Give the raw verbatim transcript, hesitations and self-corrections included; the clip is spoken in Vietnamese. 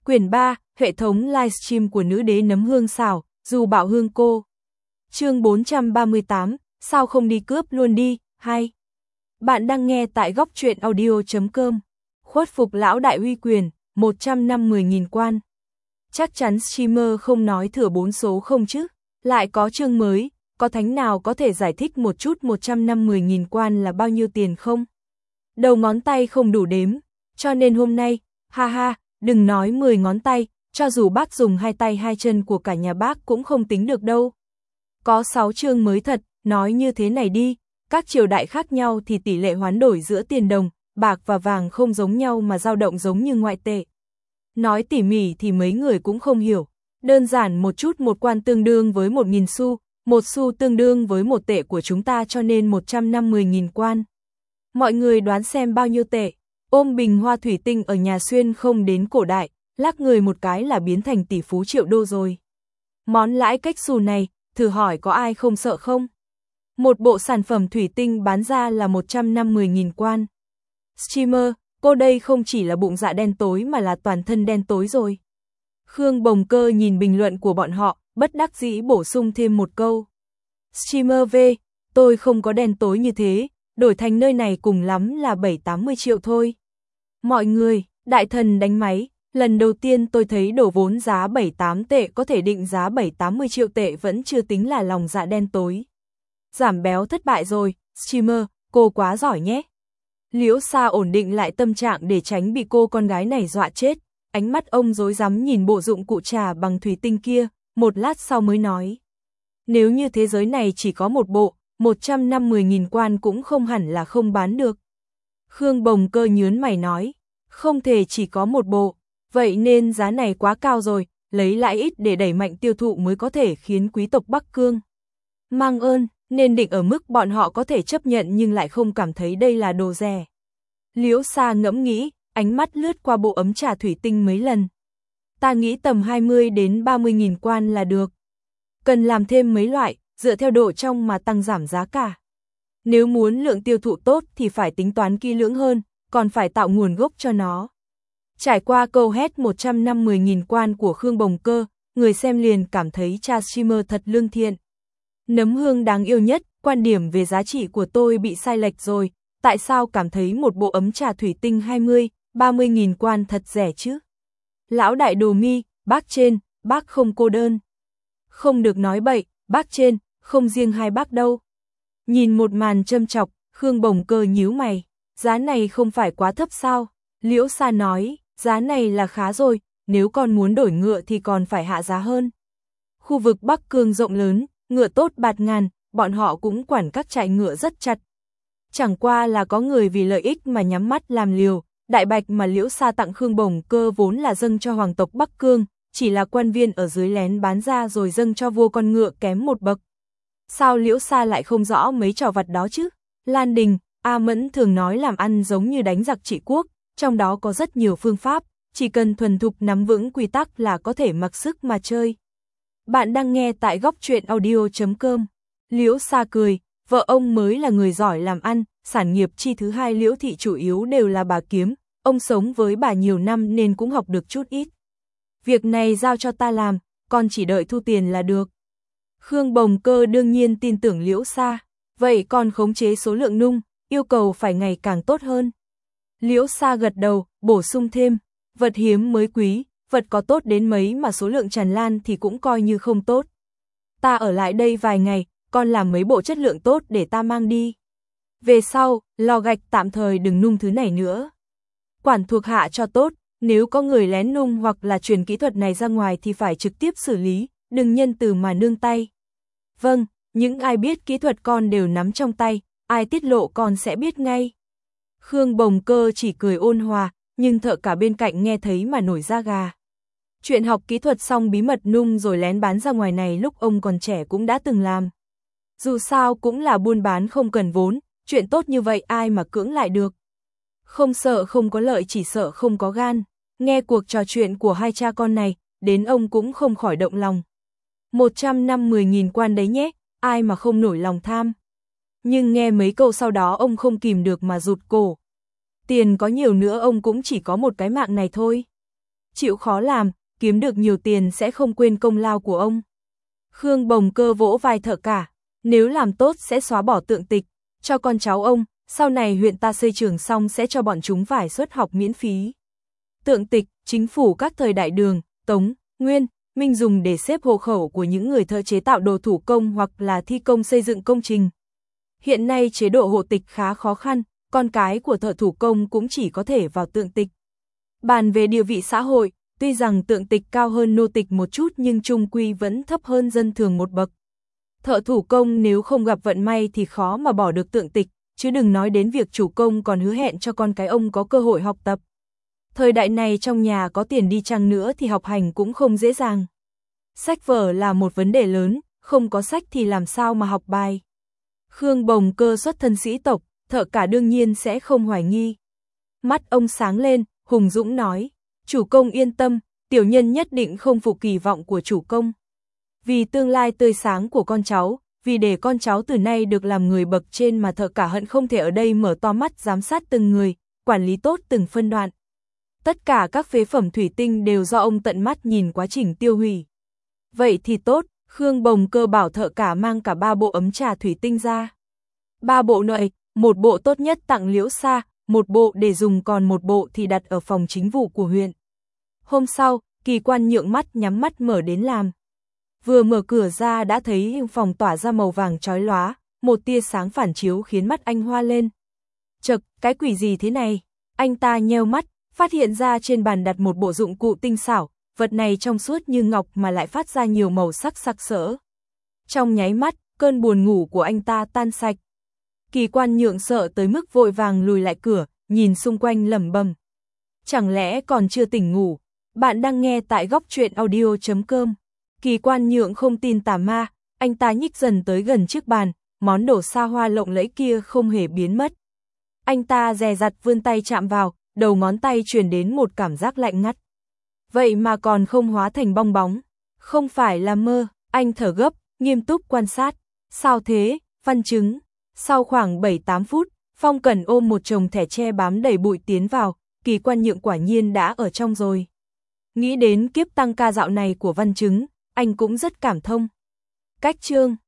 Quyển ba, hệ thống livestream của nữ đế nấm hương xào, dù bảo hương cô. Chương bốn trăm ba mươi tám, sao không đi cướp luôn đi, hay. Bạn đang nghe tại góc truyện audio chấm com. Khuất phục lão đại uy quyền, một trăm năm mươi nghìn quan. Chắc chắn streamer không nói thừa bốn số không chứ, lại có chương mới, có thánh nào có thể giải thích một chút một trăm năm mươi nghìn quan là bao nhiêu tiền không? Đầu ngón tay không đủ đếm, cho nên hôm nay, ha ha, đừng nói mười ngón tay, cho dù bác dùng hai tay hai chân của cả nhà bác cũng không tính được đâu. Có sáu chương mới thật, nói như thế này đi, các triều đại khác nhau thì tỷ lệ hoán đổi giữa tiền đồng, bạc và vàng không giống nhau mà dao động giống như ngoại tệ. Nói tỉ mỉ thì mấy người cũng không hiểu, đơn giản một chút một quan tương đương với một nghìn xu, một xu tương đương với một tệ của chúng ta cho nên một trăm năm mươi nghìn quan. Mọi người đoán xem bao nhiêu tệ, ôm bình hoa thủy tinh ở nhà xuyên không đến cổ đại, lắc người một cái là biến thành tỷ phú triệu đô rồi. Món lãi cách xù này, thử hỏi có ai không sợ không? Một bộ sản phẩm thủy tinh bán ra là một trăm năm mươi nghìn quan. Streamer, cô đây không chỉ là bụng dạ đen tối mà là toàn thân đen tối rồi. Khương Bồng Cơ nhìn bình luận của bọn họ, bất đắc dĩ bổ sung thêm một câu. Streamer V, tôi không có đen tối như thế, đổi thành nơi này cùng lắm là bảy tám mươi triệu thôi. Mọi người, đại thần đánh máy, lần đầu tiên tôi thấy đổ vốn giá bảy tám tệ có thể định giá bảy tám mươi triệu tệ vẫn chưa tính là lòng dạ đen tối. Giảm béo thất bại rồi, streamer, cô quá giỏi nhé. Liễu Sa ổn định lại tâm trạng để tránh bị cô con gái này dọa chết, ánh mắt ông rối rắm nhìn bộ dụng cụ trà bằng thủy tinh kia, một lát sau mới nói. Nếu như thế giới này chỉ có một bộ, một trăm năm mươi nghìn quan cũng không hẳn là không bán được. Khương Bồng Cơ nhớn mày nói, không thể chỉ có một bộ, vậy nên giá này quá cao rồi, lấy lãi ít để đẩy mạnh tiêu thụ mới có thể khiến quý tộc Bắc Cương mang ơn, nên định ở mức bọn họ có thể chấp nhận nhưng lại không cảm thấy đây là đồ rẻ. Liễu Sa ngẫm nghĩ, ánh mắt lướt qua bộ ấm trà thủy tinh mấy lần. Ta nghĩ tầm hai mươi đến ba mươi nghìn quan là được. Cần làm thêm mấy loại, dựa theo độ trong mà tăng giảm giá cả. Nếu muốn lượng tiêu thụ tốt thì phải tính toán kỹ lưỡng hơn, còn phải tạo nguồn gốc cho nó. Trải qua câu hét một trăm năm mươi nghìn quan của Khương Bồng Cơ, người xem liền cảm thấy cha streamer thật lương thiện. Nấm hương đáng yêu nhất, quan điểm về giá trị của tôi bị sai lệch rồi, tại sao cảm thấy một bộ ấm trà thủy tinh hai mươi, ba mươi nghìn quan thật rẻ chứ? Lão đại đồ mi, bác trên, bác không cô đơn. Không được nói bậy, bác trên, không riêng hai bác đâu. Nhìn một màn châm chọc, Khương Bồng Cơ nhíu mày, giá này không phải quá thấp sao? Liễu Sa nói, giá này là khá rồi, nếu con muốn đổi ngựa thì còn phải hạ giá hơn. Khu vực Bắc Cương rộng lớn, ngựa tốt bạt ngàn, bọn họ cũng quản các trại ngựa rất chặt. Chẳng qua là có người vì lợi ích mà nhắm mắt làm liều, đại bạch mà Liễu Sa tặng Khương Bồng Cơ vốn là dâng cho hoàng tộc Bắc Cương, chỉ là quan viên ở dưới lén bán ra rồi dâng cho vua con ngựa kém một bậc. Sao Liễu Sa lại không rõ mấy trò vặt đó chứ? Lan Đình, A Mẫn thường nói làm ăn giống như đánh giặc trị quốc, trong đó có rất nhiều phương pháp, chỉ cần thuần thục nắm vững quy tắc là có thể mặc sức mà chơi. Bạn đang nghe tại góc truyện audio chấm com. Liễu Sa cười, vợ ông mới là người giỏi làm ăn, sản nghiệp chi thứ hai Liễu thị chủ yếu đều là bà kiếm, ông sống với bà nhiều năm nên cũng học được chút ít. Việc này giao cho ta làm, con chỉ đợi thu tiền là được. Khương Bồng Cơ đương nhiên tin tưởng Liễu Sa, vậy con khống chế số lượng nung, yêu cầu phải ngày càng tốt hơn. Liễu Sa gật đầu, bổ sung thêm, vật hiếm mới quý, vật có tốt đến mấy mà số lượng tràn lan thì cũng coi như không tốt. Ta ở lại đây vài ngày, con làm mấy bộ chất lượng tốt để ta mang đi. Về sau, lò gạch tạm thời đừng nung thứ này nữa. Quản thuộc hạ cho tốt, nếu có người lén nung hoặc là truyền kỹ thuật này ra ngoài thì phải trực tiếp xử lý, đừng nhân từ mà nương tay. Vâng, những ai biết kỹ thuật con đều nắm trong tay, ai tiết lộ con sẽ biết ngay. Khương Bồng Cơ chỉ cười ôn hòa, nhưng thợ cả bên cạnh nghe thấy mà nổi da gà. Chuyện học kỹ thuật xong bí mật nung rồi lén bán ra ngoài này lúc ông còn trẻ cũng đã từng làm. Dù sao cũng là buôn bán không cần vốn, chuyện tốt như vậy ai mà cưỡng lại được. Không sợ không có lợi chỉ sợ không có gan. Nghe cuộc trò chuyện của hai cha con này, đến ông cũng không khỏi động lòng. một trăm năm mươi nghìn quan đấy nhé, ai mà không nổi lòng tham. Nhưng nghe mấy câu sau đó ông không kìm được mà rụt cổ. Tiền có nhiều nữa ông cũng chỉ có một cái mạng này thôi. chịu khó làm, kiếm được nhiều tiền sẽ không quên công lao của ông. Khương Bồng Cơ vỗ vai Thợ Cả, nếu làm tốt sẽ xóa bỏ tượng tịch, cho con cháu ông, sau này huyện ta xây trường xong sẽ cho bọn chúng vải suất học miễn phí. Tượng tịch, chính phủ các thời Đại Đường, Tống, Nguyên, Minh dùng để xếp hộ khẩu của những người thợ chế tạo đồ thủ công hoặc là thi công xây dựng công trình. Hiện nay chế độ hộ tịch khá khó khăn, con cái của thợ thủ công cũng chỉ có thể vào tượng tịch. Bàn về địa vị xã hội, tuy rằng tượng tịch cao hơn nô tịch một chút nhưng chung quy vẫn thấp hơn dân thường một bậc. Thợ thủ công nếu không gặp vận may thì khó mà bỏ được tượng tịch, chứ đừng nói đến việc chủ công còn hứa hẹn cho con cái ông có cơ hội học tập. Thời đại này trong nhà có tiền đi chăng nữa thì học hành cũng không dễ dàng. Sách vở là một vấn đề lớn, không có sách thì làm sao mà học bài. Khương Bồng Cơ xuất thân sĩ tộc, Thợ Cả đương nhiên sẽ không hoài nghi. Mắt ông sáng lên, hùng dũng nói, chủ công yên tâm, tiểu nhân nhất định không phụ kỳ vọng của chủ công. Vì tương lai tươi sáng của con cháu, vì để con cháu từ nay được làm người bậc trên mà Thợ Cả hận không thể ở đây mở to mắt giám sát từng người, quản lý tốt từng phân đoạn. Tất cả các phế phẩm thủy tinh đều do ông tận mắt nhìn quá trình tiêu hủy. Vậy thì tốt, Khương Bồng Cơ bảo Thợ Cả mang cả ba bộ ấm trà thủy tinh ra. Ba bộ này, một bộ tốt nhất tặng Liễu Sa, một bộ để dùng còn một bộ thì đặt ở phòng chính vụ của huyện. Hôm sau, Kỳ Quan nhượng mắt nhắm mắt mở đến làm. Vừa mở cửa ra đã thấy phòng tỏa ra màu vàng chói lóa, một tia sáng phản chiếu khiến mắt anh hoa lên. Chậc, cái quỷ gì thế này? Anh ta nheo mắt, phát hiện ra trên bàn đặt một bộ dụng cụ tinh xảo, vật này trong suốt như ngọc mà lại phát ra nhiều màu sắc sặc sỡ. Trong nháy mắt, cơn buồn ngủ của anh ta tan sạch. Kỳ Quan nhượng sợ tới mức vội vàng lùi lại cửa, nhìn xung quanh lẩm bẩm. Chẳng lẽ còn chưa tỉnh ngủ? Bạn đang nghe tại góc truyện audio chấm com. Kỳ Quan nhượng không tin tà ma, anh ta nhích dần tới gần chiếc bàn, món đồ xa hoa lộng lẫy kia không hề biến mất. Anh ta dè dặt vươn tay chạm vào, đầu ngón tay truyền đến một cảm giác lạnh ngắt. Vậy mà còn không hóa thành bong bóng. Không phải là mơ, anh thở gấp, nghiêm túc quan sát. Sao thế, Văn Chứng? Sau khoảng bảy tám phút, Phong Cẩn ôm một chồng thẻ tre bám đầy bụi tiến vào, Kỳ Quan nhượng quả nhiên đã ở trong rồi. Nghĩ đến kiếp tăng ca dạo này của Văn Chứng, anh cũng rất cảm thông. Cách chương